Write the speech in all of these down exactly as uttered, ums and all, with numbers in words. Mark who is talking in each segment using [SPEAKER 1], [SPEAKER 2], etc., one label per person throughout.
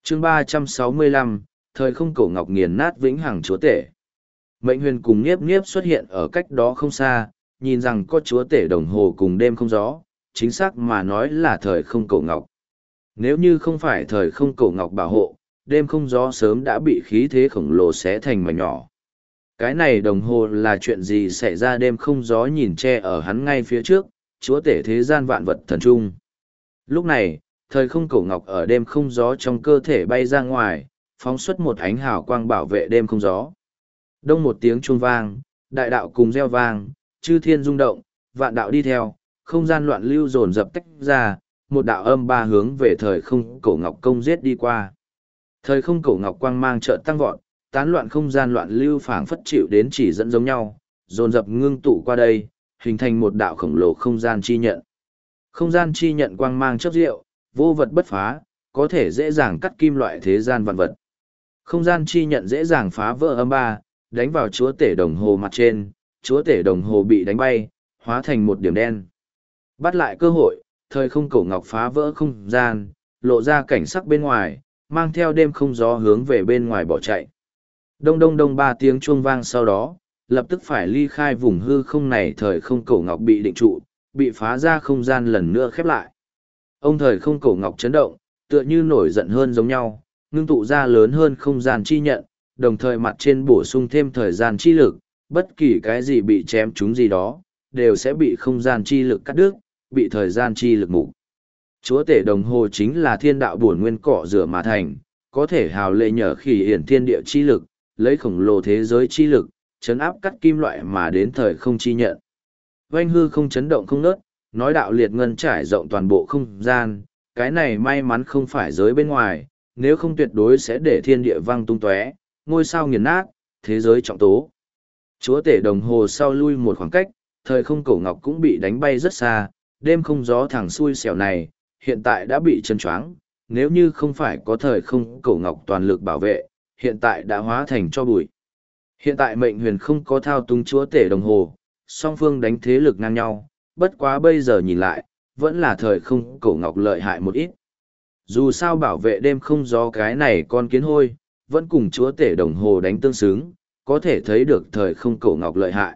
[SPEAKER 1] chương ba trăm sáu mươi lăm, thời không cổ ngọc nghiền nát vĩnh hằng chúa tể. Mệnh huyền cùng Niếp Niếp xuất hiện ở cách đó không xa, nhìn rằng có chúa tể đồng hồ cùng đêm không gió, chính xác mà nói là thời không cổ ngọc. Nếu như không phải thời không cổ ngọc bảo hộ, đêm không gió sớm đã bị khí thế khổng lồ xé thành mảnh nhỏ. Cái này đồng hồ là chuyện gì xảy ra? Đêm không gió nhìn che ở hắn ngay phía trước, chúa tể thế gian vạn vật thần trung. Lúc này, thời không cổ ngọc ở đêm không gió trong cơ thể bay ra ngoài, phóng xuất một ánh hào quang bảo vệ đêm không gió. Đông một tiếng chuông vang, đại đạo cùng reo vang, chư thiên rung động, vạn đạo đi theo, không gian loạn lưu dồn dập tách ra, một đạo âm ba hướng về thời không cổ ngọc công giết đi qua. Thời không cổ ngọc quang mang chợt tăng vọt, tán loạn không gian loạn lưu phảng phất chịu đến chỉ dẫn giống nhau, dồn dập ngưng tụ qua đây, hình thành một đạo khổng lồ không gian chi nhận. Không gian chi nhận quang mang chớp diệu, vô vật bất phá, có thể dễ dàng cắt kim loại thế gian vạn vật. Không gian chi nhận dễ dàng phá vỡ âm ba, đánh vào chúa tể đồng hồ mặt trên, chúa tể đồng hồ bị đánh bay, hóa thành một điểm đen. Bắt lại cơ hội, thời không cổ ngọc phá vỡ không gian, lộ ra cảnh sắc bên ngoài, mang theo đêm không gió hướng về bên ngoài bỏ chạy. Đông đông đông ba tiếng chuông vang sau đó, lập tức phải ly khai vùng hư không này. Thời không cổ ngọc bị định trụ, bị phá ra không gian lần nữa khép lại. Ông thời không cổ ngọc chấn động, tựa như nổi giận hơn giống nhau, ngưng tụ ra lớn hơn không gian chi nhận, đồng thời mặt trên bổ sung thêm thời gian chi lực, bất kỳ cái gì bị chém trúng gì đó, đều sẽ bị không gian chi lực cắt đứt, bị thời gian chi lực mục. Chúa tể đồng hồ chính là thiên đạo bổn nguyên cọ rửa mà thành, có thể hào lệ nhờ khỉ hiển thiên địa chi lực, lấy khổng lồ thế giới chi lực, chấn áp cắt kim loại mà đến thời không chi nhận. Oanh hư không chấn động không nớt, nói đạo liệt ngân trải rộng toàn bộ không gian, cái này may mắn không phải giới bên ngoài, nếu không tuyệt đối sẽ để thiên địa văng tung tóe, ngôi sao nghiền nát, thế giới trọng tố. Chúa tể đồng hồ sau lui một khoảng cách, thời không cổ ngọc cũng bị đánh bay rất xa, đêm không gió thẳng xui xẻo này, hiện tại đã bị chân choáng, nếu như không phải có thời không cổ ngọc toàn lực bảo vệ, hiện tại đã hóa thành cho bụi. Hiện tại mệnh huyền không có thao túng chúa tể đồng hồ, song phương đánh thế lực ngang nhau, bất quá bây giờ nhìn lại, vẫn là thời không cổ ngọc lợi hại một ít. Dù sao bảo vệ đêm không gió cái này con kiến hôi, vẫn cùng chúa tể đồng hồ đánh tương xứng, có thể thấy được thời không cổ ngọc lợi hại.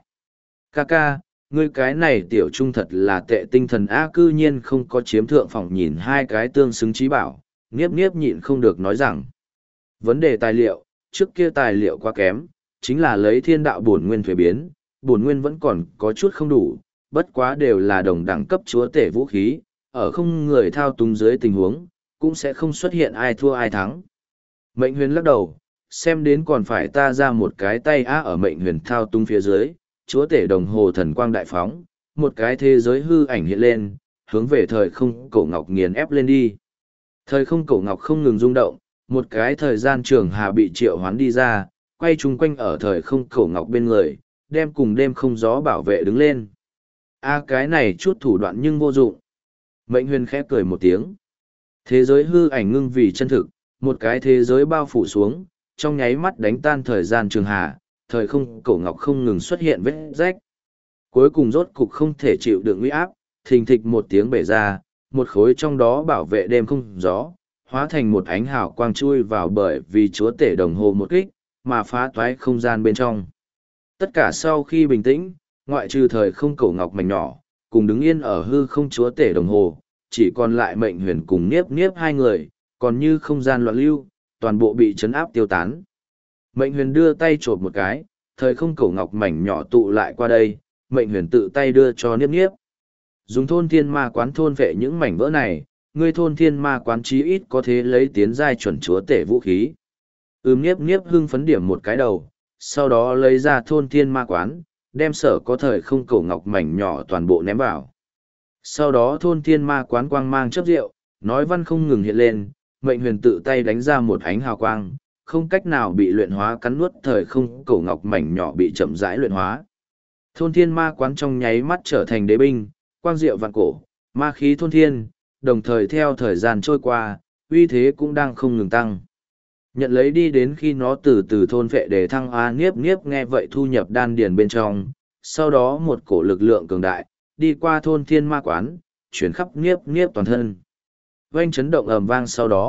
[SPEAKER 1] Kaka, ngươi cái này tiểu trung thật là tệ tinh thần á, cư nhiên không có chiếm thượng phòng. Nhìn hai cái tương xứng trí bảo, Niếp Niếp nhịn không được nói rằng, vấn đề tài liệu, trước kia tài liệu quá kém, chính là lấy thiên đạo bổn nguyên thuế biến, bổn nguyên vẫn còn có chút không đủ, bất quá đều là đồng đẳng cấp chúa tể vũ khí, ở không người thao túng dưới tình huống, cũng sẽ không xuất hiện ai thua ai thắng. Mệnh huyền lắc đầu, xem đến còn phải ta ra một cái tay á. Ở mệnh huyền thao túng phía dưới, chúa tể đồng hồ thần quang đại phóng, một cái thế giới hư ảnh hiện lên, hướng về thời không cổ ngọc nghiền ép lên đi. Thời không cổ ngọc không ngừng rung động, một cái thời gian trường hà bị triệu hoán đi ra, quay chung quanh ở thời không cổ ngọc bên người, đem cùng đêm không gió bảo vệ đứng lên. A cái này chút thủ đoạn nhưng vô dụng. Mệnh huyền khẽ cười một tiếng. Thế giới hư ảnh ngưng vì chân thực, một cái thế giới bao phủ xuống, trong nháy mắt đánh tan thời gian trường hà, thời không cổ ngọc không ngừng xuất hiện vết rách. Cuối cùng rốt cục không thể chịu được uy áp, thình thịch một tiếng bể ra, một khối trong đó bảo vệ đêm không gió, hóa thành một ánh hào quang chui vào bởi vì chúa tể đồng hồ một kích, mà phá toái không gian bên trong. Tất cả sau khi bình tĩnh, ngoại trừ thời không cổ ngọc mảnh nhỏ, cùng đứng yên ở hư không chúa tể đồng hồ, chỉ còn lại mệnh huyền cùng Niếp Niếp hai người, còn như không gian loạn lưu, toàn bộ bị chấn áp tiêu tán. Mệnh huyền đưa tay chộp một cái, thời không cổ ngọc mảnh nhỏ tụ lại qua đây, mệnh huyền tự tay đưa cho Niếp Niếp. Dùng thôn thiên ma quán thôn vệ những mảnh vỡ này, ngươi thôn thiên ma quán chí ít có thể lấy tiến giai chuẩn chúa tể vũ khí. Ưm Niếp Niếp hưng phấn điểm một cái đầu, sau đó lấy ra thôn thiên ma quán, đem sở có thời không cổ ngọc mảnh nhỏ toàn bộ ném vào. Sau đó thôn thiên ma quán quang mang chớp rượu, nói văn không ngừng hiện lên, mệnh huyền tự tay đánh ra một ánh hào quang, không cách nào bị luyện hóa cắn nuốt thời không cổ ngọc mảnh nhỏ bị chậm rãi luyện hóa. Thôn thiên ma quán trong nháy mắt trở thành đế binh, quang diệu vạn cổ, ma khí thôn thiên, đồng thời theo thời gian trôi qua, uy thế cũng đang không ngừng tăng. Nhận lấy đi đến khi nó từ từ thôn vệ để thăng A. Niếp Niếp nghe vậy thu nhập đan điền bên trong, sau đó một cổ lực lượng cường đại, đi qua thôn thiên ma quán, chuyển khắp Niếp Niếp toàn thân. Oanh chấn động ầm vang sau đó,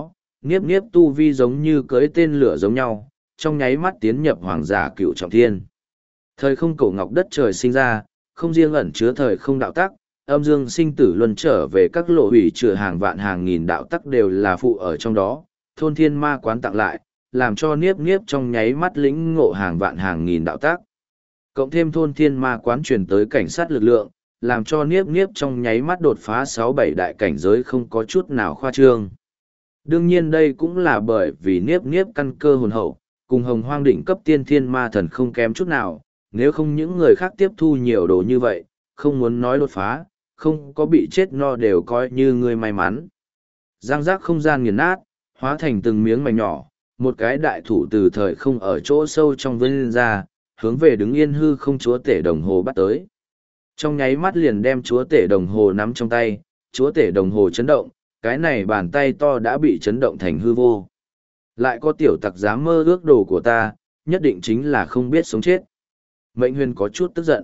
[SPEAKER 1] Niếp niếp tu vi giống như cưới tên lửa giống nhau, trong nháy mắt tiến nhập hoàng giả cựu trọng thiên. Thời không cổ ngọc đất trời sinh ra, không riêng ẩn chứa thời không đạo tắc, âm dương sinh tử luân trở về các lộ hủy chữa hàng vạn hàng nghìn đạo tắc đều là phụ ở trong đó, thôn thiên ma quán tặng lại, làm cho niếp niếp trong nháy mắt lĩnh ngộ hàng vạn hàng nghìn đạo tắc. Cộng thêm thôn thiên ma quán truyền tới cảnh sát lực lượng, làm cho niếp niếp trong nháy mắt đột phá sáu bảy đại cảnh giới không có chút nào khoa trương. Đương nhiên đây cũng là bởi vì niếp niếp căn cơ hồn hậu, cùng hồng hoang đỉnh cấp tiên thiên ma thần không kém chút nào, nếu không những người khác tiếp thu nhiều đồ như vậy, không muốn nói đột phá, không có bị chết no đều coi như người may mắn. Giang giác không gian nghiền nát, hóa thành từng miếng mảnh nhỏ, một cái đại thủ từ thời không ở chỗ sâu trong vân ra, hướng về đứng yên hư không chúa tể đồng hồ bắt tới. Trong nháy mắt liền đem chúa tể đồng hồ nắm trong tay, chúa tể đồng hồ chấn động, cái này bàn tay to đã bị chấn động thành hư vô. Lại có tiểu tặc dám mơ ước đồ của ta, nhất định chính là không biết sống chết. Mệnh huyền có chút tức giận.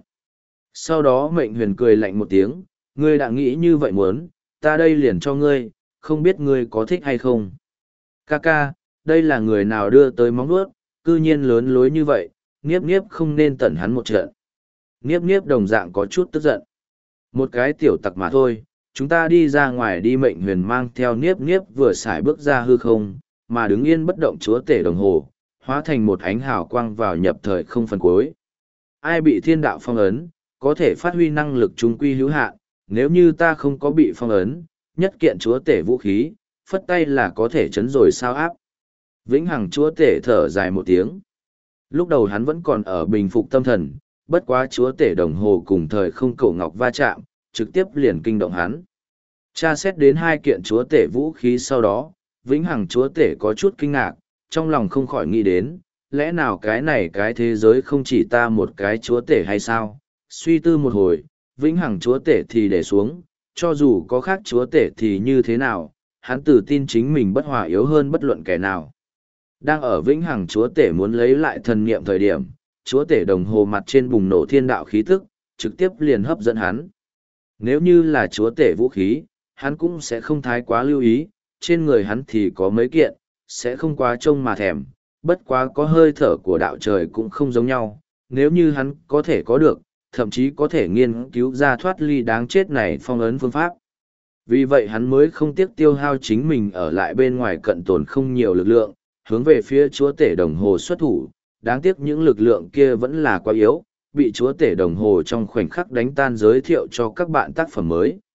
[SPEAKER 1] Sau đó mệnh huyền cười lạnh một tiếng, ngươi đã nghĩ như vậy muốn, ta đây liền cho ngươi, không biết ngươi có thích hay không. Ca ca, đây là người nào đưa tới móng vuốt, cư nhiên lớn lối như vậy, Niếp Niếp không nên tẩn hắn một trận. Niếp Niếp đồng dạng có chút tức giận. Một cái tiểu tặc mà thôi, chúng ta đi ra ngoài đi. Mệnh huyền mang theo Niếp Niếp vừa xài bước ra hư không, mà đứng yên bất động chúa tể đồng hồ, hóa thành một ánh hào quang vào nhập thời không phần cuối. Ai bị thiên đạo phong ấn, có thể phát huy năng lực trung quy hữu hạn, nếu như ta không có bị phong ấn, nhất kiện chúa tể vũ khí, phất tay là có thể chấn rồi sao áp. Vĩnh hằng chúa tể thở dài một tiếng. Lúc đầu hắn vẫn còn ở bình phục tâm thần, bất quá chúa tể đồng hồ cùng thời không cổ ngọc va chạm, trực tiếp liền kinh động hắn. Tra xét đến hai kiện chúa tể vũ khí sau đó, vĩnh hằng chúa tể có chút kinh ngạc, trong lòng không khỏi nghĩ đến, lẽ nào cái này cái thế giới không chỉ ta một cái chúa tể hay sao? Suy tư một hồi, vĩnh hằng chúa tể thì để xuống, cho dù có khác chúa tể thì như thế nào, hắn tự tin chính mình bất hòa yếu hơn bất luận kẻ nào. Đang ở vĩnh hằng chúa tể muốn lấy lại thần niệm thời điểm, chúa tể đồng hồ mặt trên bùng nổ thiên đạo khí tức, trực tiếp liền hấp dẫn hắn. Nếu như là chúa tể vũ khí, hắn cũng sẽ không thái quá lưu ý, trên người hắn thì có mấy kiện, sẽ không quá trông mà thèm, bất quá có hơi thở của đạo trời cũng không giống nhau, nếu như hắn có thể có được, thậm chí có thể nghiên cứu ra thoát ly đáng chết này phong ấn phương pháp. Vì vậy hắn mới không tiếc tiêu hao chính mình ở lại bên ngoài cận tồn không nhiều lực lượng, hướng về phía chúa tể đồng hồ xuất thủ, đáng tiếc những lực lượng kia vẫn là quá yếu, bị chúa tể đồng hồ trong khoảnh khắc đánh tan. Giới thiệu cho các bạn tác phẩm mới.